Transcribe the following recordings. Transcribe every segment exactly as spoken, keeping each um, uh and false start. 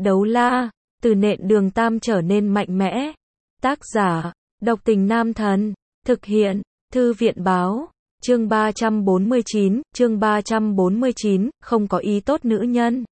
Đấu la, từ nện đường tam trở nên mạnh mẽ. Tác giả, độc tình nam thần. Thực hiện, thư viện báo. Chương ba trăm bốn mươi chín, chương ba trăm bốn mươi chín, không có ý tốt nữ nhân.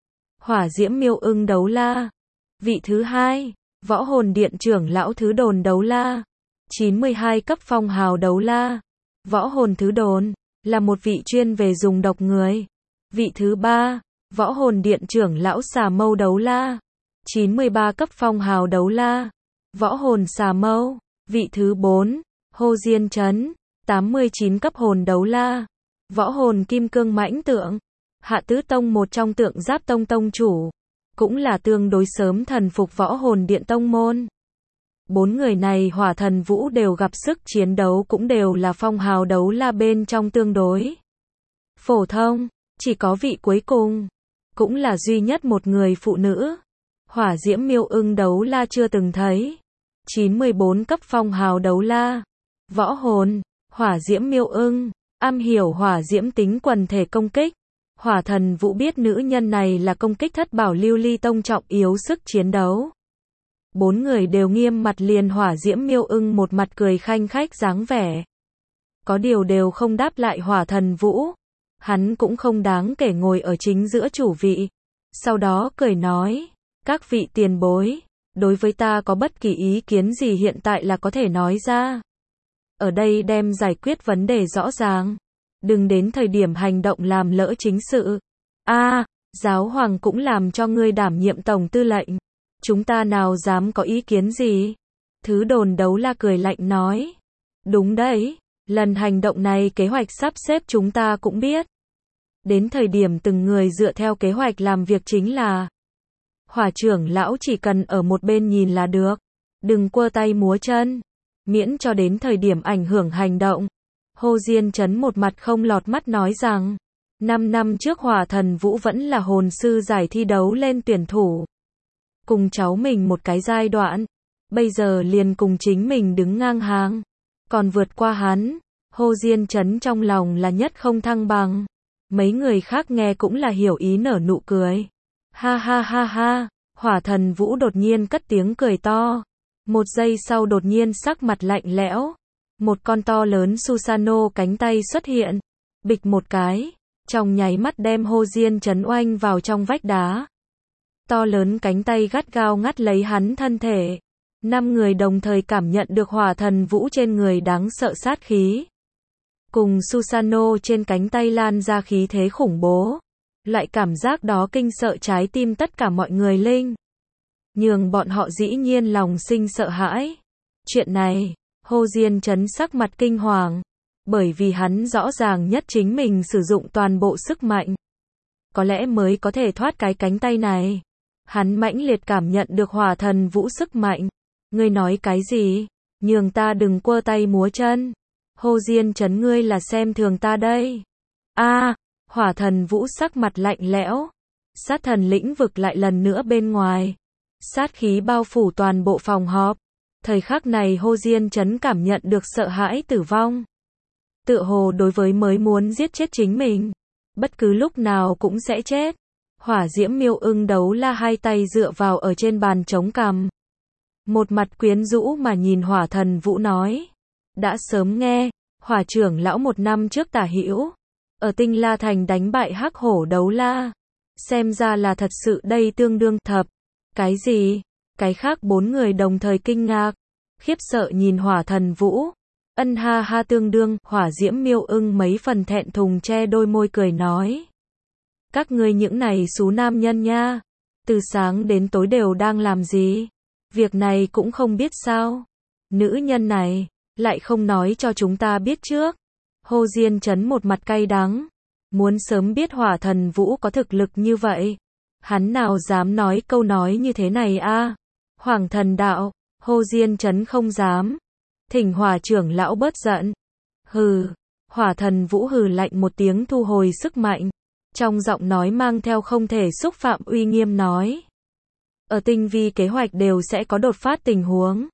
Hỏa diễm miêu ưng đấu la. Vị thứ hai, võ hồn điện trưởng lão thứ đồn đấu la. chín mươi hai cấp phong hào đấu la. Võ hồn thứ đồn, là một vị chuyên về dùng độc người. Vị thứ ba, võ hồn điện trưởng lão xà mâu đấu la. chín mươi ba cấp phong hào đấu la. Võ hồn xà mâu. Vị thứ bốn, Hô Diên Trấn. tám mươi chín cấp hồn đấu la. Võ hồn kim cương mãnh tượng. Hạ Tứ Tông một trong tượng Giáp Tông tông chủ. Cũng là tương đối sớm thần phục võ hồn điện tông môn. Bốn người này Hỏa Thần Vũ đều gặp sức chiến đấu cũng đều là phong hào đấu la bên trong tương đối phổ thông, chỉ có vị cuối cùng, cũng là duy nhất một người phụ nữ. Hỏa diễm miêu ưng đấu la chưa từng thấy. chín mươi bốn cấp phong hào đấu la. Võ hồn, hỏa diễm miêu ưng, am hiểu hỏa diễm tính quần thể công kích. Hỏa Thần Vũ biết nữ nhân này là công kích thất bảo lưu ly tông trọng yếu sức chiến đấu. Bốn người đều nghiêm mặt liền hỏa diễm miêu ưng một mặt cười khanh khách dáng vẻ. Có điều đều không đáp lại Hỏa Thần Vũ. Hắn cũng không đáng kể ngồi ở chính giữa chủ vị. Sau đó cười nói, các vị tiền bối, đối với ta có bất kỳ ý kiến gì hiện tại là có thể nói ra. Ở đây đem giải quyết vấn đề rõ ràng. Đừng đến thời điểm hành động làm lỡ chính sự. A, giáo hoàng cũng làm cho ngươi đảm nhiệm tổng tư lệnh. Chúng ta nào dám có ý kiến gì? Thứ đồn đấu la cười lạnh nói. Đúng đấy, lần hành động này kế hoạch sắp xếp chúng ta cũng biết. Đến thời điểm từng người dựa theo kế hoạch làm việc chính là. Hỏa trưởng lão chỉ cần ở một bên nhìn là được. Đừng quơ tay múa chân. Miễn cho đến thời điểm ảnh hưởng hành động. Hô Diên Trấn một mặt không lọt mắt nói rằng. Năm năm trước Hỏa Thần Vũ vẫn là hồn sư giải thi đấu lên tuyển thủ. Cùng cháu mình một cái giai đoạn. Bây giờ liền cùng chính mình đứng ngang hàng. Còn vượt qua hắn. Hô Diên Trấn trong lòng là nhất không thăng bằng. Mấy người khác nghe cũng là hiểu ý nở nụ cười. Ha ha ha ha. Hỏa Thần Vũ đột nhiên cất tiếng cười to. Một giây sau đột nhiên sắc mặt lạnh lẽo. Một con to lớn Susano cánh tay xuất hiện. Bịch một cái. Trong nháy mắt đem Hô Diên Trấn oanh vào trong vách đá. To lớn cánh tay gắt gao ngắt lấy hắn thân thể. Năm người đồng thời cảm nhận được Hỏa Thần Vũ trên người đáng sợ sát khí. Cùng Susano trên cánh tay lan ra khí thế khủng bố. Loại cảm giác đó kinh sợ trái tim tất cả mọi người linh. Nhường bọn họ dĩ nhiên lòng sinh sợ hãi. Chuyện này, Hô Diên Trấn sắc mặt kinh hoàng. Bởi vì hắn rõ ràng nhất chính mình sử dụng toàn bộ sức mạnh. Có lẽ mới có thể thoát cái cánh tay này. Hắn mãnh liệt cảm nhận được Hỏa Thần Vũ sức mạnh. Ngươi nói cái gì? Nhường ta đừng quơ tay múa chân. Hô Diên Trấn ngươi là xem thường ta đây. A, à, Hỏa Thần Vũ sắc mặt lạnh lẽo. Sát thần lĩnh vực lại lần nữa bên ngoài. Sát khí bao phủ toàn bộ phòng họp. Thời khắc này Hô Diên Trấn cảm nhận được sợ hãi tử vong. Tựa hồ đối với mới muốn giết chết chính mình. Bất cứ lúc nào cũng sẽ chết. Hỏa diễm miêu ưng đấu la hai tay dựa vào ở trên bàn chống cằm. Một mặt quyến rũ mà nhìn Hỏa Thần Vũ nói. Đã sớm nghe, Hỏa trưởng lão một năm trước tả hữu. Ở Tinh La Thành đánh bại hắc hổ đấu la. Xem ra là thật sự đây tương đương thập. Cái gì? Cái khác bốn người đồng thời kinh ngạc. Khiếp sợ nhìn Hỏa Thần Vũ. Ân ha ha tương đương, Hỏa diễm miêu ưng mấy phần thẹn thùng che đôi môi cười nói. Các ngươi những này xú nam nhân nha. Từ sáng đến tối đều đang làm gì? Việc này cũng không biết sao? Nữ nhân này, lại không nói cho chúng ta biết trước. Hô Diên Trấn một mặt cay đắng. Muốn sớm biết Hỏa Thần Vũ có thực lực như vậy. Hắn nào dám nói câu nói như thế này a? À? Hoàng thần đạo, Hô Diên Trấn không dám. Thỉnh Hỏa trưởng lão bớt giận. Hừ, Hỏa Thần Vũ hừ lạnh một tiếng thu hồi sức mạnh. Trong giọng nói mang theo không thể xúc phạm uy nghiêm nói. Ở tinh vi kế hoạch đều sẽ có đột phát tình huống.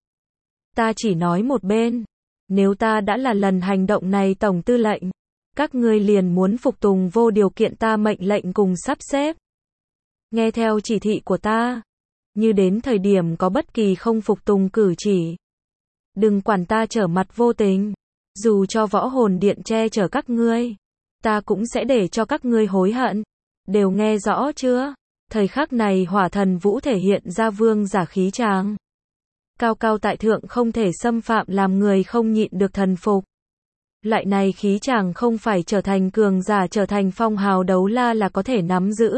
Ta chỉ nói một bên. Nếu ta đã là lần hành động này tổng tư lệnh. Các ngươi liền muốn phục tùng vô điều kiện ta mệnh lệnh cùng sắp xếp. nghe theo chỉ thị của ta. Như đến thời điểm có bất kỳ không phục tùng cử chỉ. Đừng quản ta trở mặt vô tình. Dù cho võ hồn điện che chở các ngươi, ta cũng sẽ để cho các ngươi hối hận. Đều nghe rõ chưa? Thời khắc này Hỏa Thần Vũ thể hiện ra vương giả khí tràng. Cao cao tại thượng không thể xâm phạm làm người không nhịn được thần phục. Loại này khí tràng không phải trở thành cường giả trở thành phong hào đấu la là có thể nắm giữ.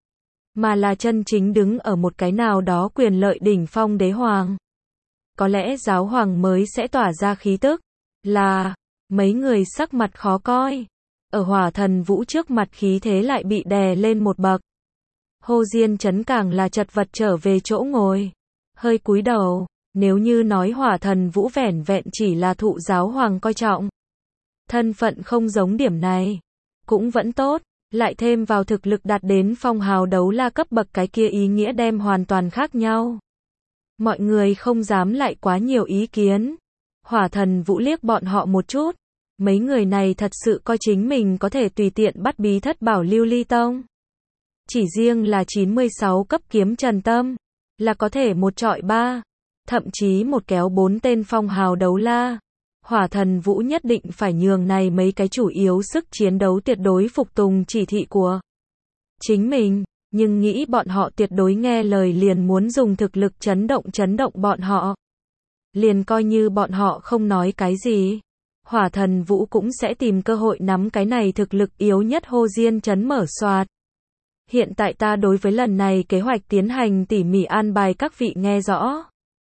Mà là chân chính đứng ở một cái nào đó quyền lợi đỉnh phong đế hoàng. Có lẽ giáo hoàng mới sẽ tỏa ra khí tức. Là, mấy người sắc mặt khó coi. Ở Hỏa Thần Vũ trước mặt khí thế lại bị đè lên một bậc. Hồ Diên Chấn càng là chật vật trở về chỗ ngồi. Hơi cúi đầu, nếu như nói Hỏa Thần Vũ vẻn vẹn chỉ là thụ giáo hoàng coi trọng. Thân phận không giống điểm này. Cũng vẫn tốt, lại thêm vào thực lực đạt đến phong hào đấu la cấp bậc cái kia ý nghĩa đem hoàn toàn khác nhau. Mọi người không dám lại quá nhiều ý kiến. Hỏa Thần Vũ liếc bọn họ một chút. Mấy người này thật sự coi chính mình có thể tùy tiện bắt bí thất bảo Lưu Ly Tông. Chỉ riêng là chín mươi sáu cấp kiếm Trần Tâm, là có thể một trọi ba, thậm chí một kéo bốn tên phong hào đấu la. Hỏa Thần Vũ nhất định phải nhường này mấy cái chủ yếu sức chiến đấu tuyệt đối phục tùng chỉ thị của chính mình, nhưng nghĩ bọn họ tuyệt đối nghe lời liền muốn dùng thực lực chấn động chấn động bọn họ. Liền coi như bọn họ không nói cái gì. Hỏa Thần Vũ cũng sẽ tìm cơ hội nắm cái này thực lực yếu nhất Hồ Diên Trấn mở soạt. Hiện tại ta đối với lần này kế hoạch tiến hành tỉ mỉ an bài các vị nghe rõ.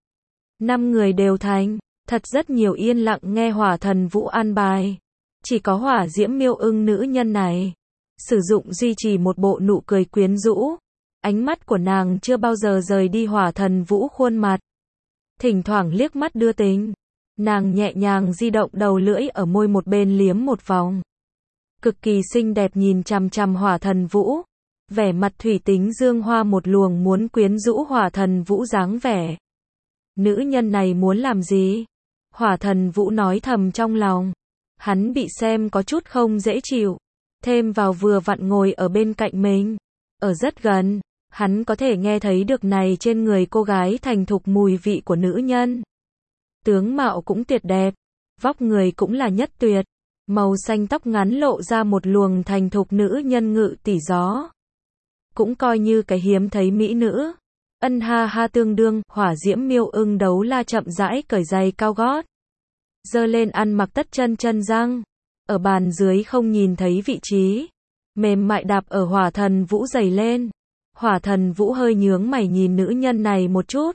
Năm người đều thành, thật rất nhiều yên lặng nghe Hỏa Thần Vũ an bài. Chỉ có Hỏa Diễm Miêu Ưng nữ nhân này, sử dụng duy trì một bộ nụ cười quyến rũ. Ánh mắt của nàng chưa bao giờ rời đi Hỏa Thần Vũ khuôn mặt. Thỉnh thoảng liếc mắt đưa tình. Nàng nhẹ nhàng di động đầu lưỡi ở môi một bên liếm một vòng. Cực kỳ xinh đẹp nhìn chằm chằm Hỏa Thần Vũ. Vẻ mặt thủy tính dương hoa một luồng muốn quyến rũ Hỏa Thần Vũ dáng vẻ. Nữ nhân này muốn làm gì? Hỏa Thần Vũ nói thầm trong lòng. Hắn bị xem có chút không dễ chịu. Thêm vào vừa vặn ngồi ở bên cạnh mình. Ở rất gần, hắn có thể nghe thấy được này trên người cô gái thành thục mùi vị của nữ nhân. Tướng mạo cũng tuyệt đẹp, vóc người cũng là nhất tuyệt, màu xanh tóc ngắn lộ ra một luồng thành thục nữ nhân ngự tỷ gió. Cũng coi như cái hiếm thấy mỹ nữ. Ân ha ha tương đương, Hỏa Diễm Miêu Ưng đấu la chậm rãi cởi giày cao gót. Giơ lên ăn mặc tất chân chân răng. Ở bàn dưới không nhìn thấy vị trí. Mềm mại đạp ở Hỏa Thần Vũ giày lên. Hỏa Thần Vũ hơi nhướng mày nhìn nữ nhân này một chút.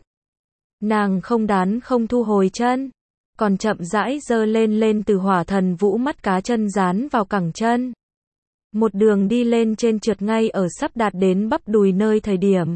Nàng không đán không thu hồi chân, còn chậm rãi giơ lên lên từ Hỏa Thần Vũ mắt cá chân dán vào cẳng chân. Một đường đi lên trên trượt ngay ở sắp đạt đến bắp đùi nơi thời điểm.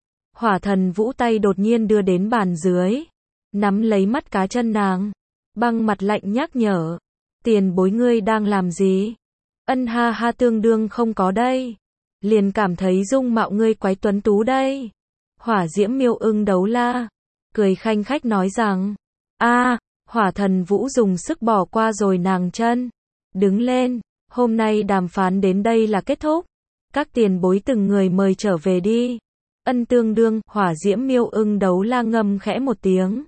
Hỏa Thần Vũ tay đột nhiên đưa đến bàn dưới, nắm lấy mắt cá chân nàng, băng mặt lạnh nhắc nhở. Tiền bối ngươi đang làm gì? Ân ha ha tương đương không có đây. Liền cảm thấy dung mạo ngươi quái tuấn tú đây. Hỏa Diễm Miêu Ưng đấu la cười khanh khách nói rằng, a, Hỏa Thần Vũ dùng sức bỏ qua rồi nàng chân. Đứng lên, hôm nay đàm phán đến đây là kết thúc. Các tiền bối từng người mời trở về đi. Ân tương đương, Hỏa Diễm Miêu Ưng đấu la ngâm khẽ một tiếng.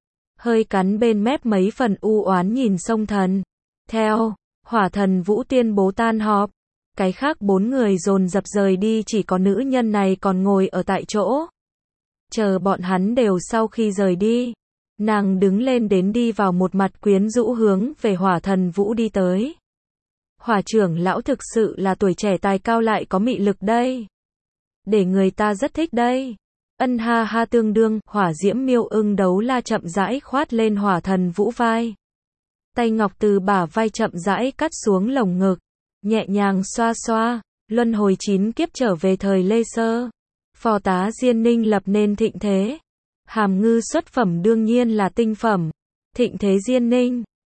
Hơi cắn bên mép mấy phần u oán nhìn Sông Thần. Theo, Hỏa Thần Vũ tuyên bố tan họp. Cái khác bốn người dồn dập rời đi, chỉ có nữ nhân này còn ngồi ở tại chỗ. Chờ bọn hắn đều sau khi rời đi, nàng đứng lên đến đi vào một mặt quyến rũ hướng về Hỏa Thần Vũ đi tới. Hỏa trưởng lão thực sự là tuổi trẻ tài cao lại có mị lực đây. Để người ta rất thích đây. Ân ha ha tương đương, Hỏa Diễm Miêu Ưng đấu la chậm rãi khoát lên Hỏa Thần Vũ vai. Tay ngọc từ bả vai chậm rãi cắt xuống lồng ngực, nhẹ nhàng xoa xoa, luân hồi chín kiếp trở về thời Lê Sơ. Phò tá Diên Ninh lập nên thịnh thế. Hàm ngư xuất phẩm đương nhiên là tinh phẩm. Thịnh thế Diên Ninh,